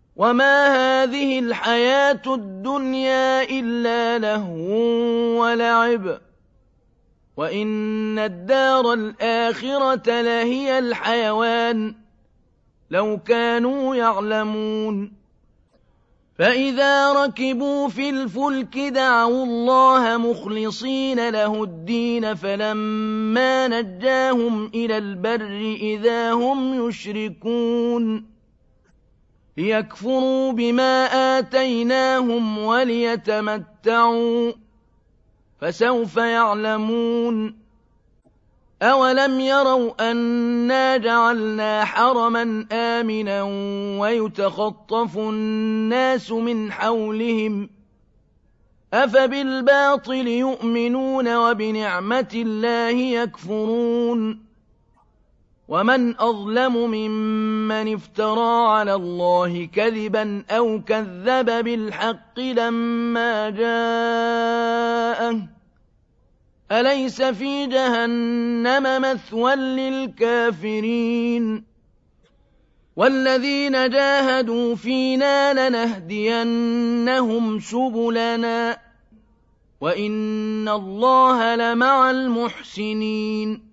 وما هذه الحياة الدنيا إلا لهو ولعب وإن الدار الآخرة لهي الحيوان لو كانوا يعلمون فإذا ركبوا في الفلك دعوا الله مخلصين له الدين فلما نجاهم إلى البر إذا هم يشركون ليكفروا بما آتيناهم وليتمتعوا فسوف يعلمون أولم يروا أنا جعلنا حرما آمنا ويتخطف الناس من حولهم أفبالباطل يؤمنون وبنعمة الله يكفرون ومن أظلم ممن افترى على الله كذبا أو كذب بالحق لما جاءه أليس في جهنم مثوى للكافرين والذين جاهدوا فينا لنهدينهم سبلنا وإن الله لمع المحسنين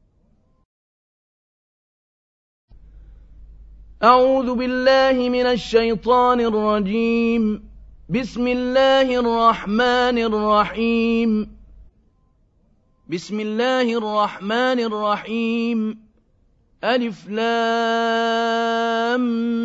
أعوذ بالله من الشيطان الرجيم بسم الله الرحمن الرحيم بسم الله الرحمن الرحيم ألف لام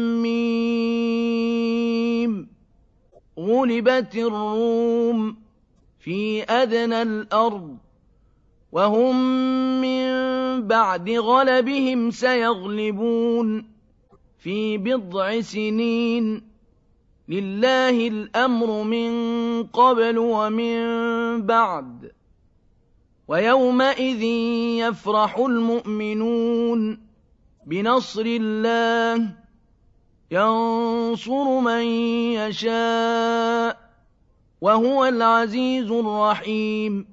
ميم غلبت الروم في أدنى الأرض وهم من بعد غلبهم سيغلبون في بضع سنين لله الأمر من قبل ومن بعد ويومئذ يفرح المؤمنون بنصر الله ينصر من يشاء وهو العزيز الرحيم